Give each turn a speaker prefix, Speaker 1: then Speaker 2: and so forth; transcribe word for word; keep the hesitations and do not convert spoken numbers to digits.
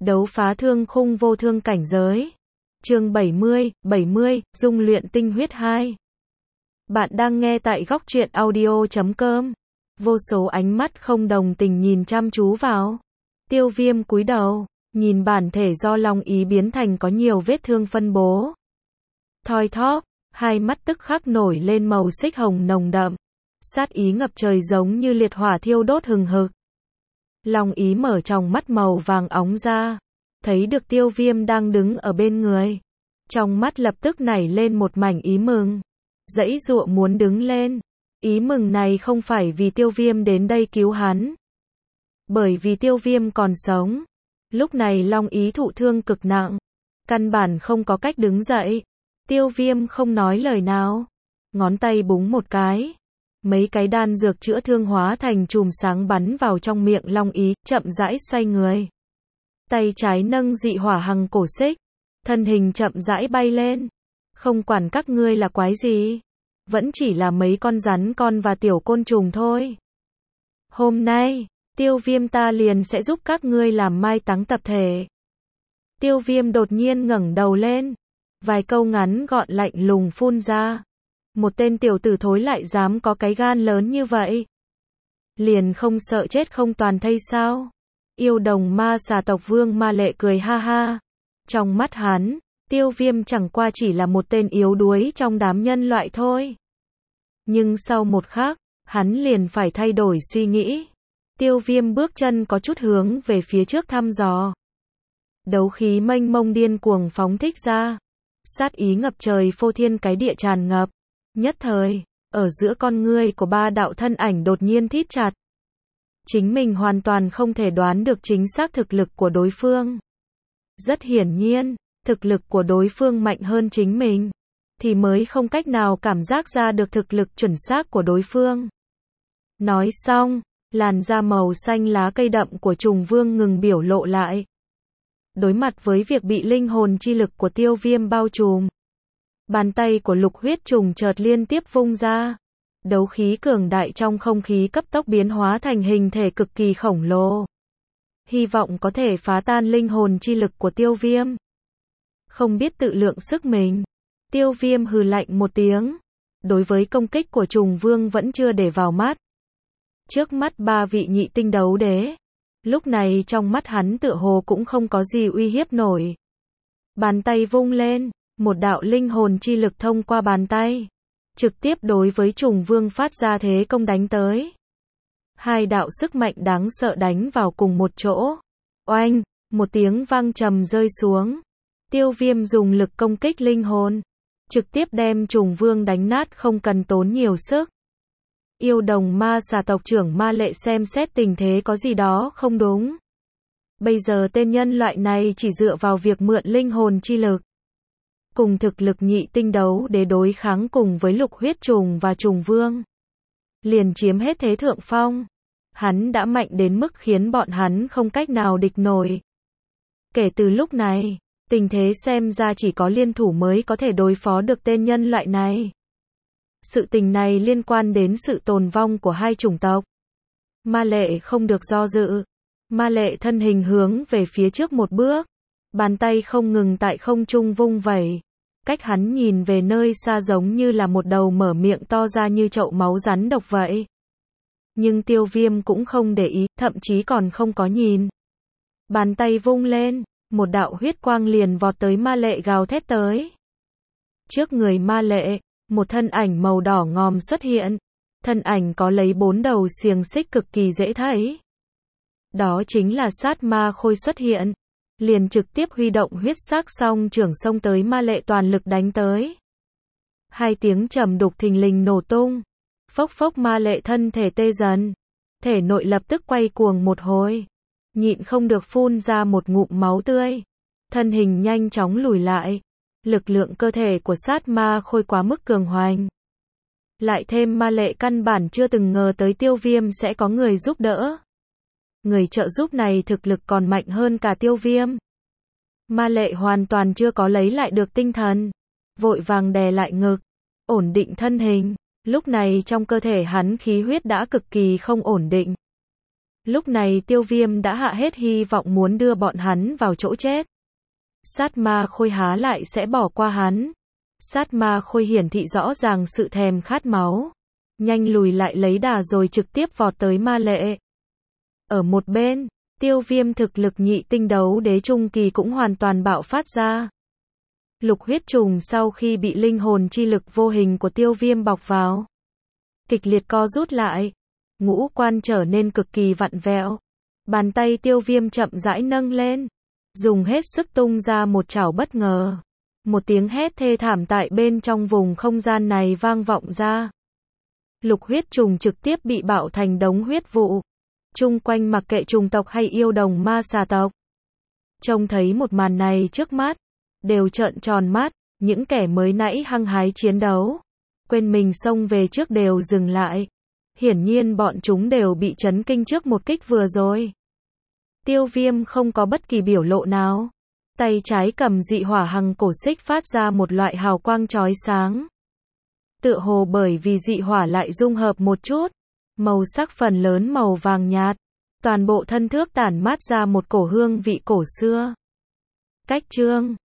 Speaker 1: Đấu phá thương khung vô thương cảnh giới. Chương bảy mươi, bảy mươi, dung luyện tinh huyết hai. Bạn đang nghe tại góc truyện audio chấm com. Vô số ánh mắt không đồng tình nhìn chăm chú vào. Tiêu Viêm cúi đầu, nhìn bản thể do long ý biến thành có nhiều vết thương phân bố. Thoi thóp, hai mắt tức khắc nổi lên màu xích hồng nồng đậm. Sát ý ngập trời giống như liệt hỏa thiêu đốt hừng hực. Long ý mở tròng mắt màu vàng óng ra, thấy được Tiêu Viêm đang đứng ở bên người. Trong mắt lập tức nảy lên một mảnh ý mừng. Giãy giụa muốn đứng lên. Ý mừng này không phải vì Tiêu Viêm đến đây cứu hắn. Bởi vì Tiêu Viêm còn sống. Lúc này long ý thụ thương cực nặng. Căn bản không có cách đứng dậy. Tiêu Viêm không nói lời nào. Ngón tay búng một cái. Mấy cái đan dược chữa thương hóa thành chùm sáng bắn vào trong miệng long ý, chậm rãi xoay người. Tay trái nâng dị hỏa hằng cổ xích. Thân hình chậm rãi bay lên. Không quản các ngươi là quái gì. Vẫn chỉ là mấy con rắn con và tiểu côn trùng thôi. Hôm nay, Tiêu Viêm ta liền sẽ giúp các ngươi làm mai táng tập thể. Tiêu Viêm đột nhiên ngẩng đầu lên. Vài câu ngắn gọn lạnh lùng phun ra. Một tên tiểu tử thối lại dám có cái gan lớn như vậy. Liền không sợ chết không toàn thây sao? Yêu đồng ma xà tộc vương Ma Lệ cười ha ha. Trong mắt hắn, Tiêu Viêm chẳng qua chỉ là một tên yếu đuối trong đám nhân loại thôi. Nhưng sau một khắc, hắn liền phải thay đổi suy nghĩ. Tiêu Viêm bước chân có chút hướng về phía trước thăm dò. Đấu khí mênh mông điên cuồng phóng thích ra. Sát ý ngập trời phô thiên cái địa tràn ngập. Nhất thời, ở giữa con ngươi của ba đạo thân ảnh đột nhiên thít chặt. Chính mình hoàn toàn không thể đoán được chính xác thực lực của đối phương. Rất hiển nhiên, thực lực của đối phương mạnh hơn chính mình, thì mới không cách nào cảm giác ra được thực lực chuẩn xác của đối phương. Nói xong, làn da màu xanh lá cây đậm của trùng vương ngừng biểu lộ lại. Đối mặt với việc bị linh hồn chi lực của Tiêu Viêm bao trùm. Bàn tay của lục huyết trùng chợt liên tiếp vung ra. Đấu khí cường đại trong không khí cấp tốc biến hóa thành hình thể cực kỳ khổng lồ. Hy vọng có thể phá tan linh hồn chi lực của Tiêu Viêm. Không biết tự lượng sức mình. Tiêu Viêm hừ lạnh một tiếng. Đối với công kích của trùng vương vẫn chưa để vào mắt. Trước mắt ba vị nhị tinh đấu đế. Lúc này trong mắt hắn tựa hồ cũng không có gì uy hiếp nổi. Bàn tay vung lên. Một đạo linh hồn chi lực thông qua bàn tay. Trực tiếp đối với trùng vương phát ra thế công đánh tới. Hai đạo sức mạnh đáng sợ đánh vào cùng một chỗ. Oanh, một tiếng vang trầm rơi xuống. Tiêu Viêm dùng lực công kích linh hồn. Trực tiếp đem trùng vương đánh nát không cần tốn nhiều sức. Yêu đồng ma xà tộc trưởng Ma Lệ xem xét tình thế có gì đó không đúng. Bây giờ tên nhân loại này chỉ dựa vào việc mượn linh hồn chi lực. Cùng thực lực nhị tinh đấu để đối kháng cùng với lục huyết trùng và trùng vương. Liền chiếm hết thế thượng phong. Hắn đã mạnh đến mức khiến bọn hắn không cách nào địch nổi. Kể từ lúc này, tình thế xem ra chỉ có liên thủ mới có thể đối phó được tên nhân loại này. Sự tình này liên quan đến sự tồn vong của hai chủng tộc. Ma Lệ không được do dự. Ma Lệ thân hình hướng về phía trước một bước. Bàn tay không ngừng tại không trung vung vẩy. Cách hắn nhìn về nơi xa giống như là một đầu mở miệng to ra như chậu máu rắn độc vậy. Nhưng Tiêu Viêm cũng không để ý, thậm chí còn không có nhìn. Bàn tay vung lên, một đạo huyết quang liền vọt tới Ma Lệ gào thét tới. Trước người Ma Lệ, một thân ảnh màu đỏ ngòm xuất hiện. Thân ảnh có lấy bốn đầu xiềng xích cực kỳ dễ thấy. Đó chính là sát ma khôi xuất hiện. Liền trực tiếp huy động huyết sắc song trưởng xông tới Ma Lệ toàn lực đánh tới. Hai tiếng trầm đục thình lình nổ tung. Phốc phốc Ma Lệ thân thể tê dần. Thể nội lập tức quay cuồng một hồi. Nhịn không được phun ra một ngụm máu tươi. Thân hình nhanh chóng lùi lại. Lực lượng cơ thể của sát ma khôi quá mức cường hoành. Lại thêm Ma Lệ căn bản chưa từng ngờ tới Tiêu Viêm sẽ có người giúp đỡ. Người trợ giúp này thực lực còn mạnh hơn cả Tiêu Viêm. Ma Lệ hoàn toàn chưa có lấy lại được tinh thần. Vội vàng đè lại ngực. Ổn định thân hình. Lúc này trong cơ thể hắn khí huyết đã cực kỳ không ổn định. Lúc này Tiêu Viêm đã hạ hết hy vọng muốn đưa bọn hắn vào chỗ chết. Sát ma khôi há lại sẽ bỏ qua hắn. Sát ma khôi hiển thị rõ ràng sự thèm khát máu. Nhanh lùi lại lấy đà rồi trực tiếp vọt tới ma lệ. Ở một bên, Tiêu Viêm thực lực nhị tinh đấu đế trung kỳ cũng hoàn toàn bạo phát ra. Lục huyết trùng sau khi bị linh hồn chi lực vô hình của Tiêu Viêm bọc vào, kịch liệt co rút lại, ngũ quan trở nên cực kỳ vặn vẹo. Bàn tay Tiêu Viêm chậm rãi nâng lên, dùng hết sức tung ra một chảo bất ngờ. Một tiếng hét thê thảm tại bên trong vùng không gian này vang vọng ra. Lục huyết trùng trực tiếp bị bạo thành đống huyết vụ. Chung quanh mặc kệ trùng tộc hay yêu đồng ma xà tộc, trông thấy một màn này trước mắt, đều trợn tròn mắt. Những kẻ mới nãy hăng hái chiến đấu, quên mình xông về trước đều dừng lại. Hiển nhiên bọn chúng đều bị chấn kinh trước một kích vừa rồi. Tiêu Viêm không có bất kỳ biểu lộ nào. Tay trái cầm dị hỏa hằng cổ xích phát ra một loại hào quang chói sáng. Tựa hồ bởi vì dị hỏa lại dung hợp một chút, màu sắc phần lớn màu vàng nhạt. Toàn bộ thân thước tản mát ra một cổ hương vị cổ xưa. Cách chương